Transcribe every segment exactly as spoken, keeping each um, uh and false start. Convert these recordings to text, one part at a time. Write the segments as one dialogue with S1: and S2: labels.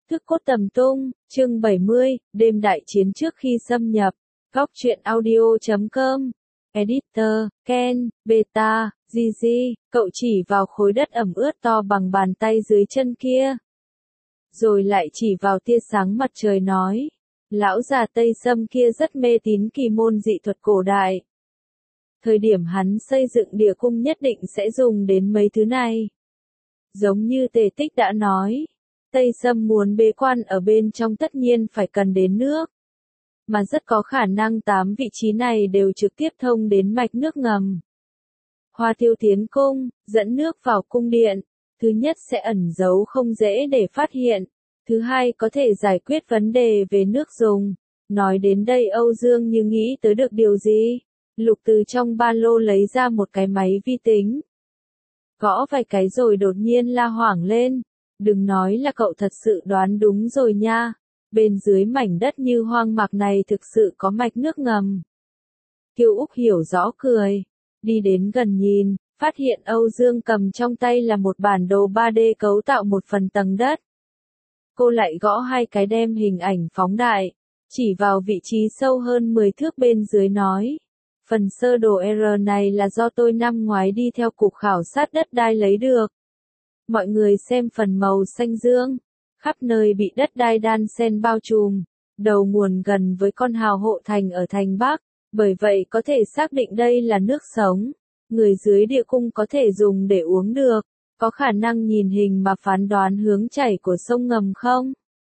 S1: Thức cốt tầm tung, chương bảy mươi, đêm đại chiến trước khi xâm nhập. Góc truyện audio chấm com. Editor, Ken, Beta, Gigi, cậu chỉ vào khối đất ẩm ướt to bằng bàn tay dưới chân kia. Rồi lại chỉ vào tia sáng mặt trời nói. Lão già Tây Sâm kia rất mê tín kỳ môn dị thuật cổ đại. Thời điểm hắn xây dựng địa cung nhất định sẽ dùng đến mấy thứ này. Giống như Tề Tích đã nói. Tây Sâm muốn bế quan ở bên trong tất nhiên phải cần đến nước. Mà rất có khả năng tám vị trí này đều trực tiếp thông đến mạch nước ngầm. Hoa Thiêu tiến cung, dẫn nước vào cung điện. Thứ nhất sẽ ẩn giấu không dễ để phát hiện. Thứ hai có thể giải quyết vấn đề về nước dùng. Nói đến đây Âu Dương như nghĩ tới được điều gì? Lục từ trong ba lô lấy ra một cái máy vi tính. Gõ vài cái rồi đột nhiên la hoảng lên. Đừng nói là cậu thật sự đoán đúng rồi nha. Bên dưới mảnh đất như hoang mạc này thực sự có mạch nước ngầm. Kiều Úc hiểu rõ cười. Đi đến gần nhìn, phát hiện Âu Dương cầm trong tay là một bản đồ ba D cấu tạo một phần tầng đất. Cô lại gõ hai cái đem hình ảnh phóng đại, chỉ vào vị trí sâu hơn mười thước bên dưới nói. Phần sơ đồ R này là do tôi năm ngoái đi theo cục khảo sát đất đai lấy được. Mọi người xem phần màu xanh dương, khắp nơi bị đất đai đan xen bao trùm, đầu nguồn gần với con hào hộ thành ở thành Bắc, bởi vậy có thể xác định đây là nước sống. Người dưới địa cung có thể dùng để uống được, có khả năng nhìn hình mà phán đoán hướng chảy của sông ngầm không?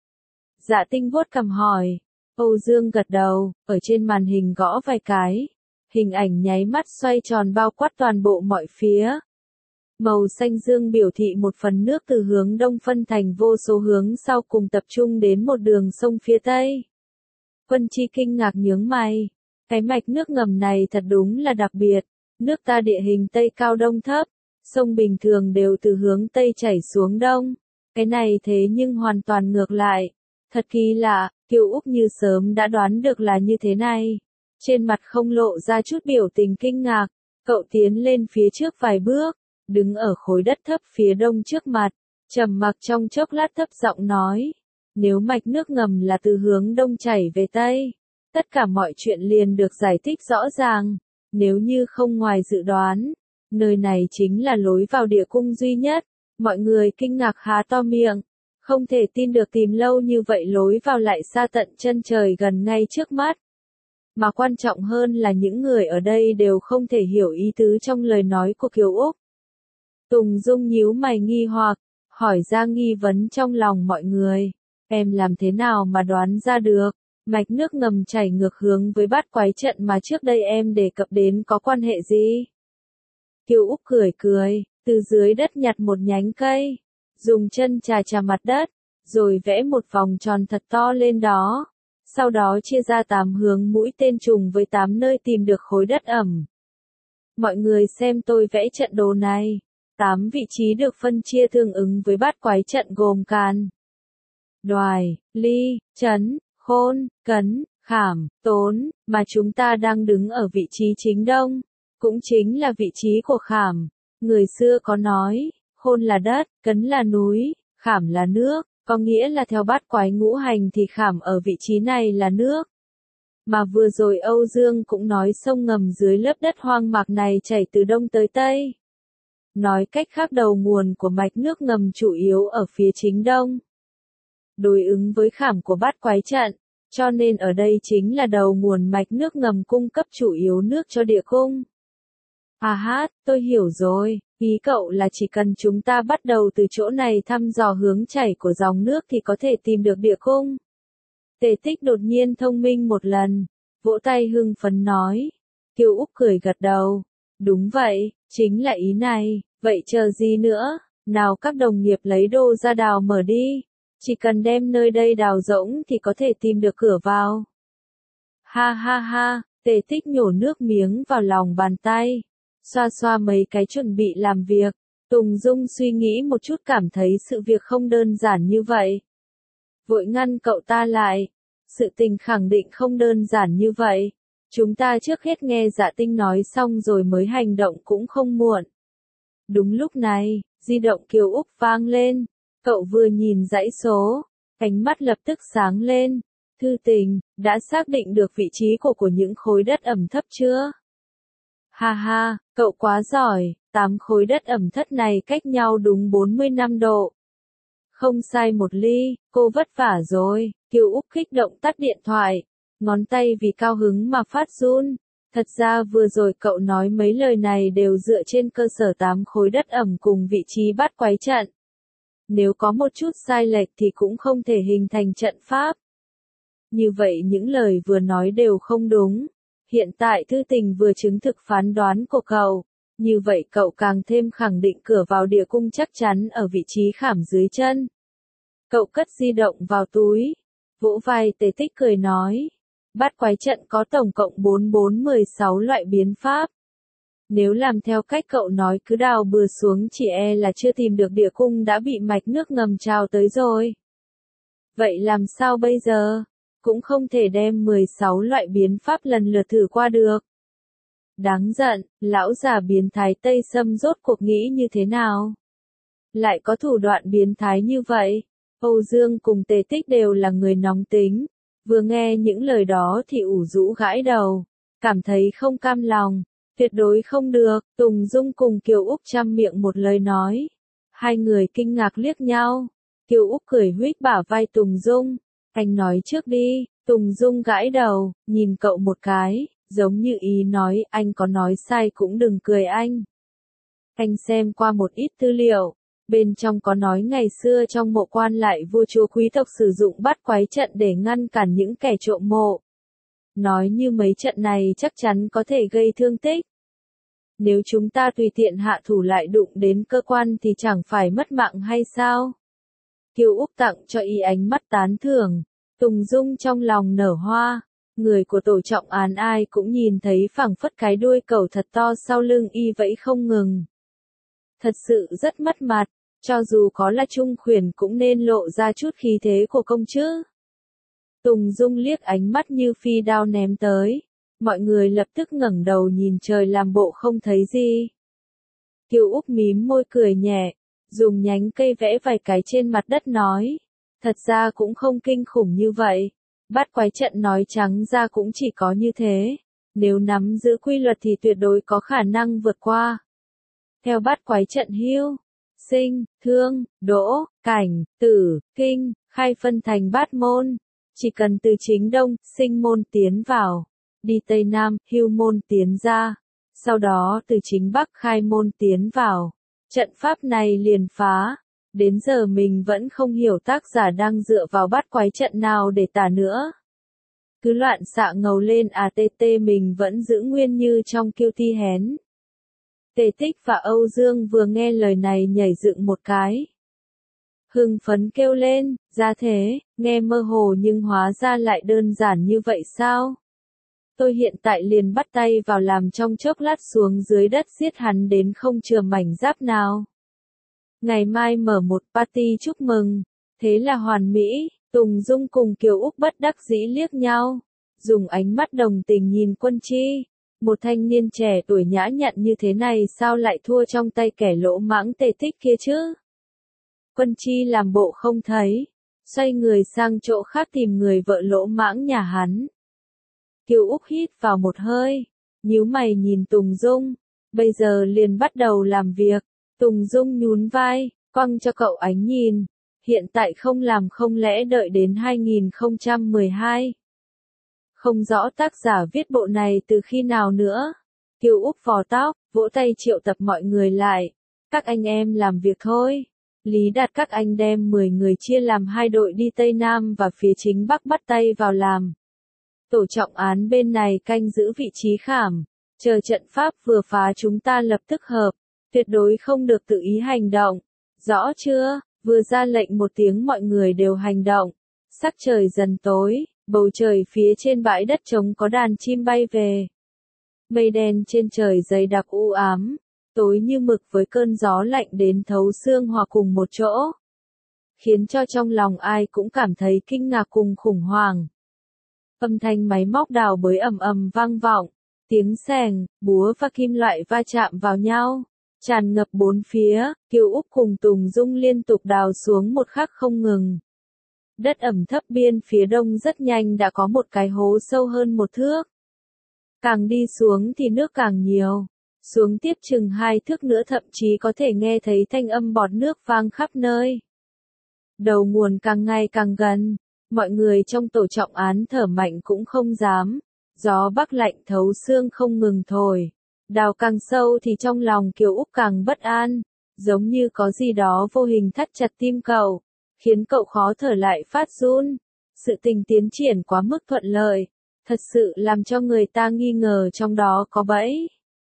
S1: Dạ Tinh vuốt cằm hỏi, Âu Dương gật đầu, ở trên màn hình gõ vài cái, hình ảnh nháy mắt xoay tròn bao quát toàn bộ mọi phía. Màu xanh dương biểu thị một phần nước từ hướng đông phân thành vô số hướng sau cùng tập trung đến một đường sông phía tây. Quân Chi kinh ngạc nhướng mày. Cái mạch nước ngầm này thật đúng là đặc biệt. Nước ta địa hình tây cao đông thấp. Sông bình thường đều từ hướng tây chảy xuống đông. Cái này thế nhưng hoàn toàn ngược lại. Thật kỳ lạ, Kiều Úc như sớm đã đoán được là như thế này. Trên mặt không lộ ra chút biểu tình kinh ngạc. Cậu tiến lên phía trước vài bước. Đứng ở khối đất thấp phía đông trước mặt, trầm mặc trong chốc lát thấp giọng nói, nếu mạch nước ngầm là từ hướng đông chảy về tây, tất cả mọi chuyện liền được giải thích rõ ràng, nếu như không ngoài dự đoán, nơi này chính là lối vào địa cung duy nhất, mọi người kinh ngạc há to miệng, không thể tin được tìm lâu như vậy lối vào lại xa tận chân trời gần ngay trước mắt. Mà quan trọng hơn là những người ở đây đều không thể hiểu ý tứ trong lời nói của Kiều Úc. Tùng Dung nhíu mày nghi hoặc, hỏi ra nghi vấn trong lòng mọi người. Em làm thế nào mà đoán ra được, mạch nước ngầm chảy ngược hướng với bát quái trận mà trước đây em đề cập đến có quan hệ gì? Kiều Úc cười cười, từ dưới đất nhặt một nhánh cây, dùng chân chà chà mặt đất, rồi vẽ một vòng tròn thật to lên đó. Sau đó chia ra tám hướng mũi tên trùng với tám nơi tìm được khối đất ẩm. Mọi người xem tôi vẽ trận đồ này. Tám vị trí được phân chia tương ứng với bát quái trận gồm Càn, Đoài, Ly, Trấn, Khôn, Cấn, Khảm, Tốn, mà chúng ta đang đứng ở vị trí chính đông, cũng chính là vị trí của Khảm. Người xưa có nói, Khôn là đất, Cấn là núi, Khảm là nước, có nghĩa là theo bát quái ngũ hành thì Khảm ở vị trí này là nước. Mà vừa rồi Âu Dương cũng nói sông ngầm dưới lớp đất hoang mạc này chảy từ đông tới tây. Nói cách khác đầu nguồn của mạch nước ngầm chủ yếu ở phía chính đông. Đối ứng với khảm của bát quái trận, cho nên ở đây chính là đầu nguồn mạch nước ngầm cung cấp chủ yếu nước cho địa cung. À hát, tôi hiểu rồi, ý cậu là chỉ cần chúng ta bắt đầu từ chỗ này thăm dò hướng chảy của dòng nước thì có thể tìm được địa cung. Tề Tích đột nhiên thông minh một lần, vỗ tay hưng phấn nói. Kiều Úc cười gật đầu. Đúng vậy, chính là ý này, vậy chờ gì nữa, nào các đồng nghiệp lấy đô ra đào mở đi, chỉ cần đem nơi đây đào rỗng thì có thể tìm được cửa vào. Ha ha ha, Tề Tích nhổ nước miếng vào lòng bàn tay, xoa xoa mấy cái chuẩn bị làm việc, Tùng Dung suy nghĩ một chút cảm thấy sự việc không đơn giản như vậy. Vội ngăn cậu ta lại, sự tình khẳng định không đơn giản như vậy. Chúng ta trước hết nghe Dạ Tinh nói xong rồi mới hành động cũng không muộn. Đúng lúc này, di động Kiều Úc vang lên. Cậu vừa nhìn dãy số, Ánh mắt lập tức sáng lên. Thư Tình, đã xác định được vị trí của của những khối đất ẩm thấp chưa? Ha ha, cậu quá giỏi, tám khối đất ẩm thấp này cách nhau đúng bốn mươi lăm độ. Không sai một ly, cô vất vả rồi. Kiều Úc kích động tắt điện thoại, ngón tay vì cao hứng mà phát run. Thật ra vừa rồi cậu nói mấy lời này đều dựa trên cơ sở tám khối đất ẩm cùng vị trí bát quái trận. Nếu có một chút sai lệch thì cũng không thể hình thành trận pháp. Như vậy những lời vừa nói đều không đúng. Hiện tại Thư Tình vừa chứng thực phán đoán của cậu. Như vậy cậu càng thêm khẳng định cửa vào địa cung chắc chắn ở vị trí khảm dưới chân. Cậu cất di động vào túi. Vỗ vai Tề Tích cười nói. Bát quái trận có tổng cộng bốn bốn mười sáu loại biến pháp. Nếu làm theo cách cậu nói cứ đào bừa xuống chỉ e là chưa tìm được địa cung đã bị mạch nước ngầm trào tới rồi. Vậy làm sao bây giờ? Cũng không thể đem mười sáu loại biến pháp lần lượt thử qua được. Đáng giận, lão già biến thái Tây Sâm rốt cuộc nghĩ như thế nào? Lại có thủ đoạn biến thái như vậy? Âu Dương cùng Tề Tích đều là người nóng tính. Vừa nghe những lời đó thì ủ rũ gãi đầu. Cảm thấy không cam lòng. Tuyệt đối không được. Tùng Dung cùng Kiều Úc chăm miệng một lời nói. Hai người kinh ngạc liếc nhau. Kiều Úc cười huých bả vai Tùng Dung. Anh nói trước đi. Tùng Dung gãi đầu, nhìn cậu một cái, giống như ý nói anh có nói sai cũng đừng cười anh. Anh xem qua một ít tư liệu. Bên trong có nói ngày xưa trong mộ quan lại vua chúa quý tộc sử dụng bát quái trận để ngăn cản những kẻ trộm mộ. Nói như mấy trận này chắc chắn có thể gây thương tích. Nếu chúng ta tùy tiện hạ thủ lại đụng đến cơ quan thì chẳng phải mất mạng hay sao? Kiều Úc tặng cho y ánh mắt tán thưởng. Tùng Dung trong lòng nở hoa. Người của tổ trọng án ai cũng nhìn thấy phảng phất cái đuôi cẩu thật to sau lưng y vẫy không ngừng. Thật sự rất mất mặt. Cho dù có là trung khuyển cũng nên lộ ra chút khí thế của công chứ. Tùng Dung liếc ánh mắt như phi đao ném tới. Mọi người lập tức ngẩng đầu nhìn trời làm bộ không thấy gì. Kiều Úc mím môi cười nhẹ, dùng nhánh cây vẽ vài cái trên mặt đất nói. Thật ra cũng không kinh khủng như vậy. Bát quái trận nói trắng ra cũng chỉ có như thế. Nếu nắm giữ quy luật thì tuyệt đối có khả năng vượt qua. Theo bát quái trận hưu, sinh, thương, đỗ, cảnh, tử, kinh, khai phân thành bát môn. Chỉ cần từ chính đông, sinh môn tiến vào. Đi tây nam, hưu môn tiến ra. Sau đó từ chính bắc khai môn tiến vào. Trận pháp này liền phá. Đến giờ mình vẫn không hiểu tác giả đang dựa vào bát quái trận nào để tả nữa. Cứ loạn xạ ngầu lên à tê tê mình vẫn giữ nguyên như trong kiêu thi hén. Tề Tích và Âu Dương vừa nghe lời này nhảy dựng một cái. Hưng phấn kêu lên, ra thế, nghe mơ hồ nhưng hóa ra lại đơn giản như vậy sao? Tôi hiện tại liền bắt tay vào làm trong chốc lát xuống dưới đất giết hắn đến không chừa mảnh giáp nào. Ngày mai mở một party chúc mừng. Thế là hoàn mỹ. Tùng Dung cùng Kiều Úc bất đắc dĩ liếc nhau. Dùng ánh mắt đồng tình nhìn Quân Chi. Một thanh niên trẻ tuổi nhã nhặn như thế này sao lại thua trong tay kẻ lỗ mãng Tề Tích kia chứ? Quân Chi làm bộ không thấy. Xoay người sang chỗ khác tìm người vợ lỗ mãng nhà hắn. Kiều Úc hít vào một hơi. Nhíu mày nhìn Tùng Dung. Bây giờ liền bắt đầu làm việc. Tùng Dung nhún vai, quăng cho cậu ánh nhìn. Hiện tại không làm không lẽ đợi đến hai nghìn không trăm mười hai. Không rõ tác giả viết bộ này từ khi nào nữa. Kiều Úc vò tóc, vỗ tay triệu tập mọi người lại. Các anh em làm việc thôi. Lý Đạt các anh đem mười người chia làm hai đội đi Tây Nam và phía chính Bắc bắt tay vào làm. Tổ trọng án bên này canh giữ vị trí khảm. Chờ trận pháp vừa phá chúng ta lập tức hợp. Tuyệt đối không được tự ý hành động. Rõ chưa? Vừa ra lệnh một tiếng mọi người đều hành động. Sắc trời dần tối, bầu trời phía trên bãi đất trống có đàn chim bay về. Mây đen trên trời dày đặc u ám, tối như mực với cơn gió lạnh đến thấu xương hòa cùng một chỗ. Khiến cho trong lòng ai cũng cảm thấy kinh ngạc cùng khủng hoảng. Âm thanh máy móc đào bới ầm ầm vang vọng, tiếng xèng, búa và kim loại va chạm vào nhau. Tràn ngập bốn phía, Kiều Úc cùng Tùng Dung liên tục đào xuống một khắc không ngừng. Đất ẩm thấp biên phía đông rất nhanh đã có một cái hố sâu hơn một thước. Càng đi xuống thì nước càng nhiều. Xuống tiếp chừng hai thước nữa thậm chí có thể nghe thấy thanh âm bọt nước vang khắp nơi. Đầu nguồn càng ngày càng gần, mọi người trong tổ trọng án thở mạnh cũng không dám. Gió bắc lạnh thấu xương không ngừng thổi. Đào càng sâu thì trong lòng Kiều Úc càng bất an, giống như có gì đó vô hình thắt chặt tim cậu, khiến cậu khó thở lại phát run. Sự tình tiến triển quá mức thuận lợi, thật sự làm cho người ta nghi ngờ trong đó có bẫy.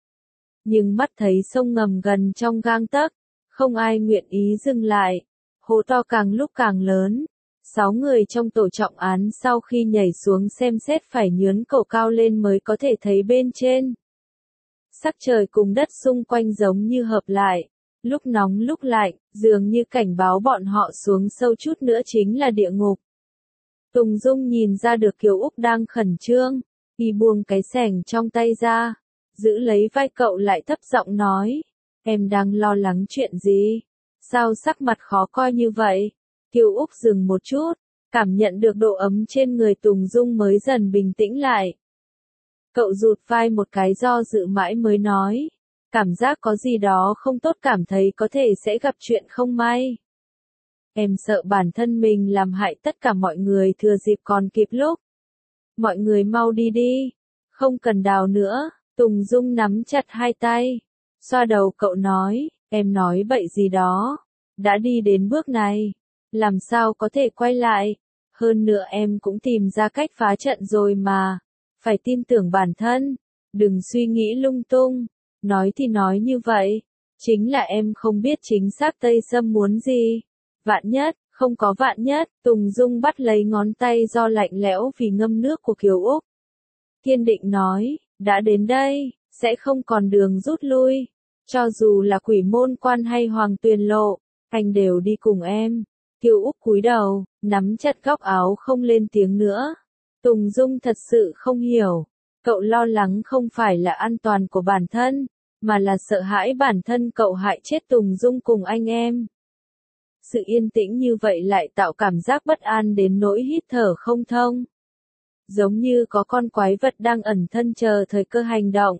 S1: Nhưng mắt thấy sông ngầm gần trong gang tấc, không ai nguyện ý dừng lại. Hố to càng lúc càng lớn. Sáu người trong tổ trọng án sau khi nhảy xuống xem xét phải nhướn cổ cao lên mới có thể thấy bên trên. Sắc trời cùng đất xung quanh giống như hợp lại, lúc nóng lúc lạnh, dường như cảnh báo bọn họ xuống sâu chút nữa chính là địa ngục. Tùng Dung nhìn ra được Kiều Úc đang khẩn trương, y buông cái xẻng trong tay ra, giữ lấy vai cậu lại thấp giọng nói, em đang lo lắng chuyện gì? Sao sắc mặt khó coi như vậy? Kiều Úc dừng một chút, cảm nhận được độ ấm trên người Tùng Dung mới dần bình tĩnh lại. Cậu rụt vai một cái do dự mãi mới nói, cảm giác có gì đó không tốt, cảm thấy có thể sẽ gặp chuyện không may. Em sợ bản thân mình làm hại tất cả mọi người thừa dịp còn kịp lúc. Mọi người mau đi đi, không cần đào nữa. Tùng Dung nắm chặt hai tay, xoa đầu cậu nói, em nói bậy gì đó, đã đi đến bước này, làm sao có thể quay lại, hơn nữa em cũng tìm ra cách phá trận rồi mà, phải tin tưởng bản thân, đừng suy nghĩ lung tung, nói thì nói như vậy, chính là em không biết chính xác Tây Sâm muốn gì, vạn nhất, không có vạn nhất. Tùng Dung bắt lấy ngón tay do lạnh lẽo vì ngâm nước của Kiều Úc. Kiên định nói, đã đến đây, sẽ không còn đường rút lui. Cho dù là Quỷ Môn Quan hay Hoàng Tuyền Lộ, anh đều đi cùng em. Kiều Úc cúi đầu, nắm chặt góc áo không lên tiếng nữa. Tùng Dung thật sự không hiểu. Cậu lo lắng không phải là an toàn của bản thân, mà là sợ hãi bản thân cậu hại chết Tùng Dung cùng anh em. Sự yên tĩnh như vậy lại tạo cảm giác bất an đến nỗi hít thở không thông. Giống như có con quái vật đang ẩn thân chờ thời cơ hành động.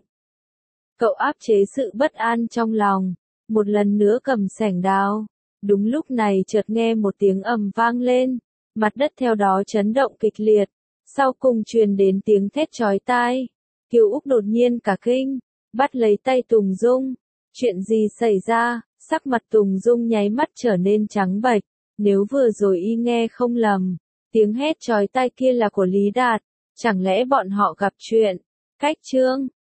S1: Cậu áp chế sự bất an trong lòng, một lần nữa cầm xẻng đào. Đúng lúc này chợt nghe một tiếng ầm vang lên, mặt đất theo đó chấn động kịch liệt, sau cùng truyền đến tiếng thét chói tai. Kiều Úc đột nhiên cả kinh, bắt lấy tay Tùng Dung. Chuyện gì xảy ra? Sắc mặt Tùng Dung nháy mắt trở nên trắng bệch, nếu vừa rồi y nghe không lầm, tiếng hét chói tai kia là của Lý Đạt, chẳng lẽ bọn họ gặp chuyện? Cách chương